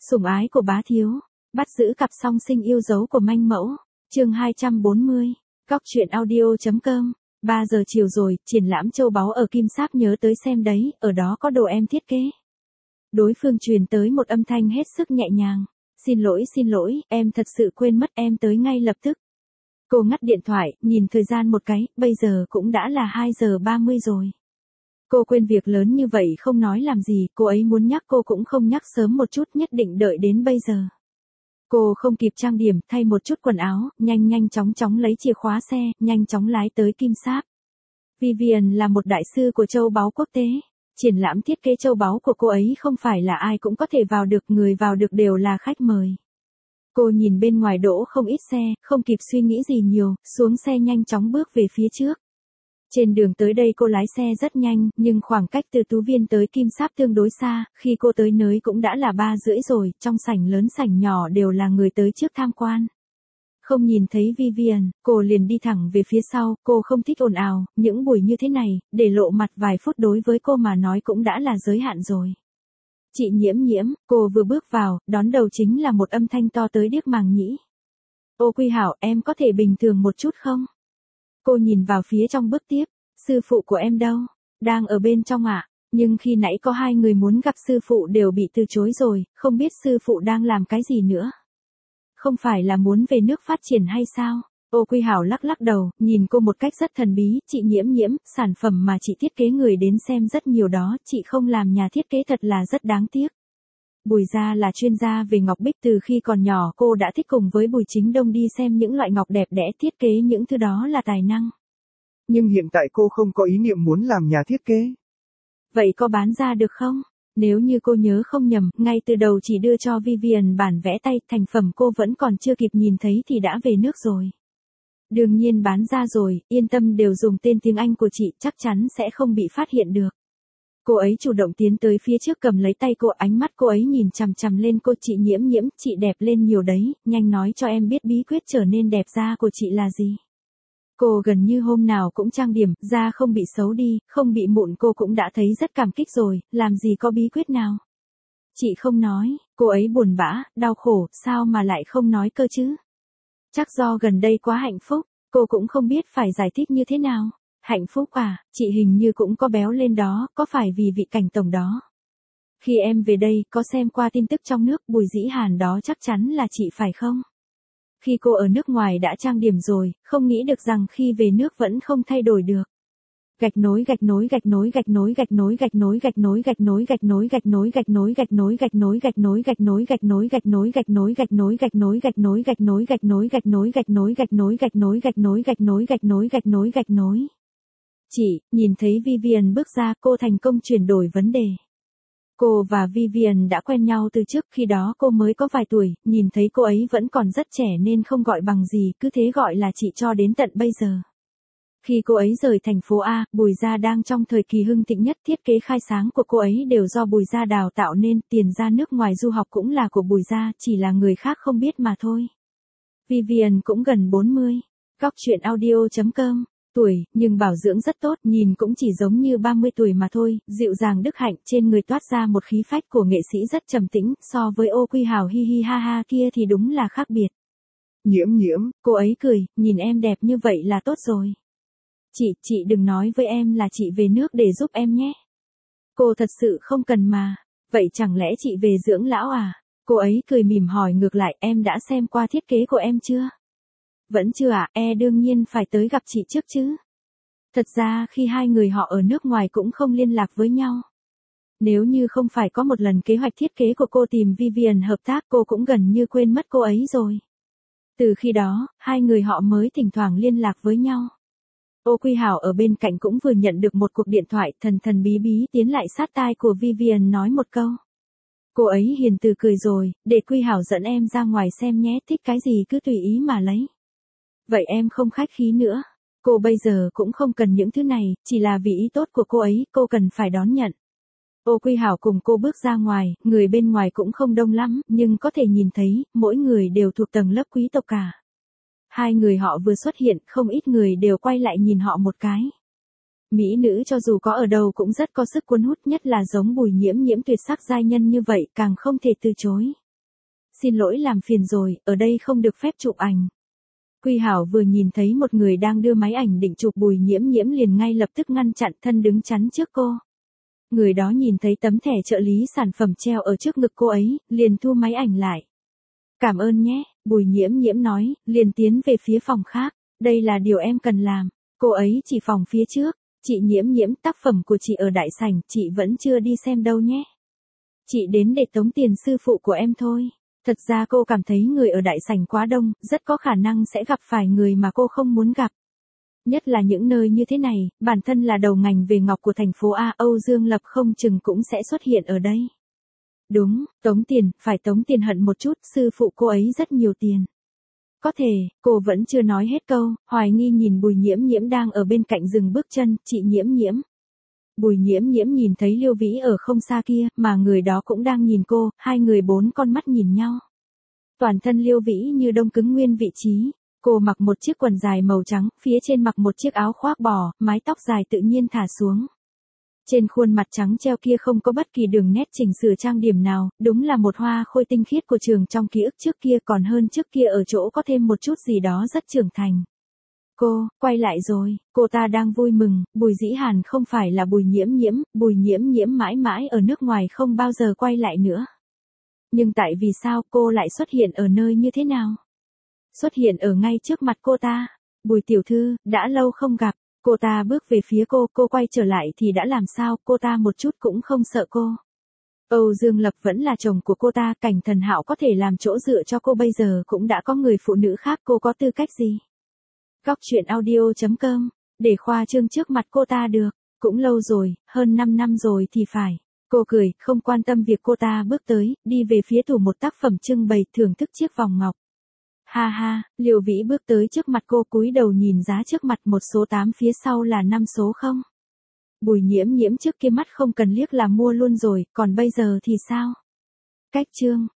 Sủng ái của bá thiếu, bắt giữ cặp song sinh yêu dấu của manh mẫu, chương 240, Cóc truyện audio.com. 3 giờ chiều rồi, triển lãm châu báu ở Kim Sáp nhớ tới xem đấy, ở đó có đồ em thiết kế. Đối phương truyền tới một âm thanh hết sức nhẹ nhàng. Xin lỗi, em thật sự quên mất, em tới ngay lập tức. Cô ngắt điện thoại, nhìn thời gian một cái, bây giờ cũng đã là 2 giờ 30 rồi. Cô quên việc lớn như vậy không nói làm gì, cô ấy muốn nhắc cô cũng không nhắc sớm một chút, nhất định đợi đến bây giờ. Cô không kịp trang điểm, thay một chút quần áo, nhanh chóng lấy chìa khóa xe, nhanh chóng lái tới Kim Sáp. Vivian là một đại sư của châu báu quốc tế. Triển lãm thiết kế châu báu của cô ấy không phải là ai cũng có thể vào được, người vào được đều là khách mời. Cô nhìn bên ngoài đỗ không ít xe, không kịp suy nghĩ gì nhiều, xuống xe nhanh chóng bước về phía trước. Trên đường tới đây cô lái xe rất nhanh, nhưng khoảng cách từ Tú Viên tới Kim Sáp tương đối xa, khi cô tới nơi cũng đã là 3 rưỡi rồi, trong sảnh lớn sảnh nhỏ đều là người tới trước tham quan. Không nhìn thấy Vivian, cô liền đi thẳng về phía sau, cô không thích ồn ào, những buổi như thế này, để lộ mặt vài phút đối với cô mà nói cũng đã là giới hạn rồi. Chị Nhiễm, cô vừa bước vào, đón đầu chính là một âm thanh to tới điếc màng nhĩ. Ô Quy Hảo, em có thể bình thường một chút không? Cô nhìn vào phía trong bước tiếp, sư phụ của em đâu? Đang ở bên trong ạ. Nhưng khi nãy có 2 người muốn gặp sư phụ đều bị từ chối rồi, không biết sư phụ đang làm cái gì nữa. Không phải là muốn về nước phát triển hay sao? Ô Quy Hảo lắc đầu, nhìn cô một cách rất thần bí, chị Nhiễm, sản phẩm mà chị thiết kế người đến xem rất nhiều đó, chị không làm nhà thiết kế thật là rất đáng tiếc. Bùi Gia là chuyên gia về ngọc bích, từ khi còn nhỏ cô đã thích cùng với Bùi Chính Đông đi xem những loại ngọc đẹp đẽ, thiết kế những thứ đó là tài năng. Nhưng hiện tại cô không có ý niệm muốn làm nhà thiết kế. Vậy có bán ra được không? Nếu như cô nhớ không nhầm, ngay từ đầu chỉ đưa cho Vivian bản vẽ tay, thành phẩm cô vẫn còn chưa kịp nhìn thấy thì đã về nước rồi. Đương nhiên bán ra rồi, yên tâm, đều dùng tên tiếng Anh của chị, chắc chắn sẽ không bị phát hiện được. Cô ấy chủ động tiến tới phía trước cầm lấy tay cô, ánh mắt cô ấy nhìn chằm lên cô. Chị Nhiễm, chị đẹp lên nhiều đấy, nhanh nói cho em biết bí quyết trở nên đẹp da của chị là gì. Cô gần như hôm nào cũng trang điểm, da không bị xấu đi, không bị mụn, cô cũng đã thấy rất cảm kích rồi, làm gì có bí quyết nào. Chị không nói, cô ấy buồn bã, đau khổ, sao mà lại không nói cơ chứ. Chắc do gần đây quá hạnh phúc, cô cũng không biết phải giải thích như thế nào. Hạnh phúc à, chị hình như cũng có béo lên đó, có phải vì vị cảnh tổng đó. Khi em về đây, có xem qua tin tức trong nước, Bùi Dĩ Hàn đó chắc chắn là chị phải không? Khi cô ở nước ngoài đã trang điểm rồi, không nghĩ được rằng khi về nước vẫn không thay đổi được. Gạch nối Chị, nhìn thấy Vivian bước ra, cô thành công chuyển đổi vấn đề. Cô và Vivian đã quen nhau từ trước, khi đó cô mới có vài tuổi, nhìn thấy cô ấy vẫn còn rất trẻ nên không gọi bằng gì, cứ thế gọi là chị cho đến tận bây giờ. Khi cô ấy rời thành phố A, Bùi Gia đang trong thời kỳ hưng thịnh nhất, thiết kế khai sáng của cô ấy đều do Bùi Gia đào tạo nên, tiền ra nước ngoài du học cũng là của Bùi Gia, chỉ là người khác không biết mà thôi. Vivian cũng gần 40. Cóc truyện audio.com. Tuổi, nhưng bảo dưỡng rất tốt, nhìn cũng chỉ giống như 30 tuổi mà thôi, dịu dàng đức hạnh, trên người toát ra một khí phách của nghệ sĩ rất trầm tĩnh, so với Ô Quy Hảo hi hi ha ha kia thì đúng là khác biệt. Nhiễm, cô ấy cười, nhìn em đẹp như vậy là tốt rồi. Chị đừng nói với em là chị về nước để giúp em nhé. Cô thật sự không cần mà, vậy chẳng lẽ chị về dưỡng lão à? Cô ấy cười mỉm hỏi ngược lại, em đã xem qua thiết kế của em chưa? Vẫn chưa ạ, đương nhiên phải tới gặp chị trước chứ. Thật ra khi 2 người họ ở nước ngoài cũng không liên lạc với nhau. Nếu như không phải có một lần kế hoạch thiết kế của cô tìm Vivian hợp tác, cô cũng gần như quên mất cô ấy rồi. Từ khi đó, 2 người họ mới thỉnh thoảng liên lạc với nhau. Ô Quy Hảo ở bên cạnh cũng vừa nhận được một cuộc điện thoại, thần bí tiến lại sát tai của Vivian nói một câu. Cô ấy hiền từ cười rồi, để Quy Hảo dẫn em ra ngoài xem nhé, thích cái gì cứ tùy ý mà lấy. Vậy em không khách khí nữa. Cô bây giờ cũng không cần những thứ này, chỉ là vì ý tốt của cô ấy, cô cần phải đón nhận. Ô Quy Hảo cùng cô bước ra ngoài, người bên ngoài cũng không đông lắm, nhưng có thể nhìn thấy, mỗi người đều thuộc tầng lớp quý tộc cả. 2 người họ vừa xuất hiện, không ít người đều quay lại nhìn họ một cái. Mỹ nữ cho dù có ở đâu cũng rất có sức cuốn hút, nhất là giống Bùi Nhiễm tuyệt sắc giai nhân như vậy, càng không thể từ chối. Xin lỗi làm phiền rồi, ở đây không được phép chụp ảnh. Quy Hảo vừa nhìn thấy một người đang đưa máy ảnh định chụp Bùi Nhiễm Nhiễm liền ngay lập tức ngăn chặn, thân đứng chắn trước cô. Người đó nhìn thấy tấm thẻ trợ lý sản phẩm treo ở trước ngực cô ấy, liền thu máy ảnh lại. Cảm ơn nhé, Bùi Nhiễm Nhiễm nói, liền tiến về phía phòng khác. Đây là điều em cần làm. Cô ấy chỉ phòng phía trước. Chị Nhiễm Nhiễm, tác phẩm của chị ở đại sảnh, chị vẫn chưa đi xem đâu nhé. Chị đến để tống tiền sư phụ của em thôi. Thật ra cô cảm thấy người ở đại sảnh quá đông, rất có khả năng sẽ gặp phải người mà cô không muốn gặp. Nhất là những nơi như thế này, bản thân là đầu ngành về ngọc của thành phố A, Âu Dương Lập không chừng cũng sẽ xuất hiện ở đây. Đúng, tống tiền, phải tống tiền hận một chút, sư phụ cô ấy rất nhiều tiền. Có thể, cô vẫn chưa nói hết câu, hoài nghi nhìn Bùi Nhiễm Nhiễm đang ở bên cạnh dừng bước chân, chị Nhiễm Nhiễm. Bùi Nhiễm Nhiễm nhìn thấy Liêu Vĩ ở không xa kia, mà người đó cũng đang nhìn cô, hai người bốn con mắt nhìn nhau. Toàn thân Liêu Vĩ như đông cứng nguyên vị trí. Cô mặc một chiếc quần dài màu trắng, phía trên mặc một chiếc áo khoác bò, mái tóc dài tự nhiên thả xuống. Trên khuôn mặt trắng treo kia không có bất kỳ đường nét chỉnh sửa trang điểm nào, đúng là một hoa khôi tinh khiết của trường trong ký ức trước kia, còn hơn trước kia ở chỗ có thêm một chút gì đó rất trưởng thành. Cô, quay lại rồi, cô ta đang vui mừng, Bùi Dĩ Hàn không phải là Bùi Nhiễm Nhiễm, Bùi Nhiễm Nhiễm mãi mãi ở nước ngoài không bao giờ quay lại nữa. Nhưng tại vì sao cô lại xuất hiện ở nơi như thế nào? Xuất hiện ở ngay trước mặt cô ta. Bùi tiểu thư, đã lâu không gặp. Cô ta bước về phía cô quay trở lại thì đã làm sao, cô ta một chút cũng không sợ cô. Âu Dương Lập vẫn là chồng của cô ta, Cảnh Thần Hạo có thể làm chỗ dựa cho cô, bây giờ cũng đã có người phụ nữ khác, cô có tư cách gì? Góc truyện audio.com, để khoa trương trước mặt cô ta được, cũng lâu rồi, hơn 5 năm rồi thì phải. Cô cười, không quan tâm việc cô ta bước tới, đi về phía tủ một tác phẩm trưng bày, thưởng thức chiếc vòng ngọc. Ha ha, Liêu Vĩ bước tới trước mặt cô, cúi đầu nhìn giá trước mặt, một số 8 phía sau là 5 số 0. Bùi Nhiễm Nhiễm trước kia mắt không cần liếc là mua luôn rồi, còn bây giờ thì sao? Cách chương.